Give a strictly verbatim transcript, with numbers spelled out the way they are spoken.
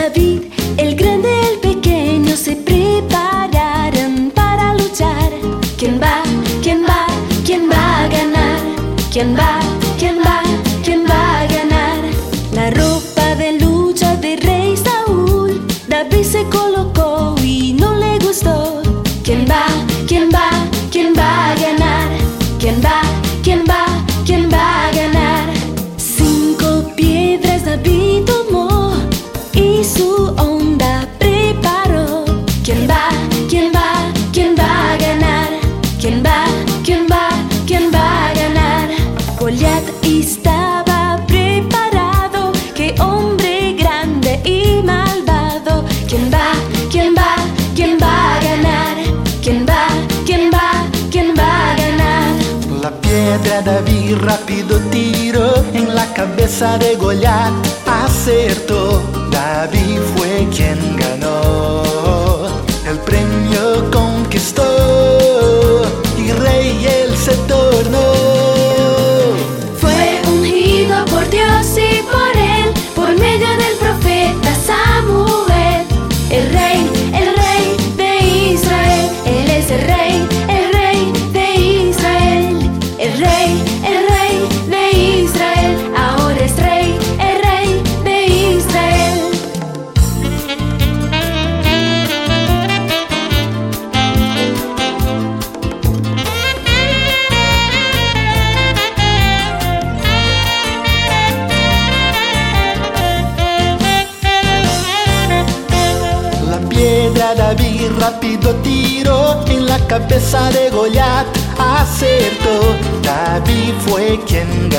David, el grande, el pequeño, se prepararon para luchar. ¿Quién va? ¿Quién va? ¿Quién va a ganar? ¿Quién va? ¿Quién va? ¿Quién va a ganar? La ropa de lucha del rey Saúl, David se colocó y no le gustó. ¿Quién va? ¿Quién va? ¿Quién va a ganar? ¿Quién va? ¿Quién va? ¿Quién va a ganar? Cinco piedras David tomó y su onda preparó. ¿Quién va? ¿Quién va? ¿Quién va a ganar? ¿Quién va? ¿Quién va? ¿Quién va a ganar? Goliat estaba preparado, qué hombre grande y malvado. ¿Quién va? ¿Quién va? ¿Quién va a ganar? ¿Quién va? ¿Quién va? ¿Quién va a ganar? La piedra David rápido tiró en la cabeza de Goliat, acertó. David fue quien ganó, el premio conquistó y rey él se tornó. Fue ungido por Dios y por él, por medio del profeta Samuel. El rey, el rey de Israel, él es el rey, el rey de Israel. El rey, el rey de Israel, ahora es rey, el rey de Israel. La piedra David rápido tiró en la cabeza de Goliat, acertó. David fue quien ganó.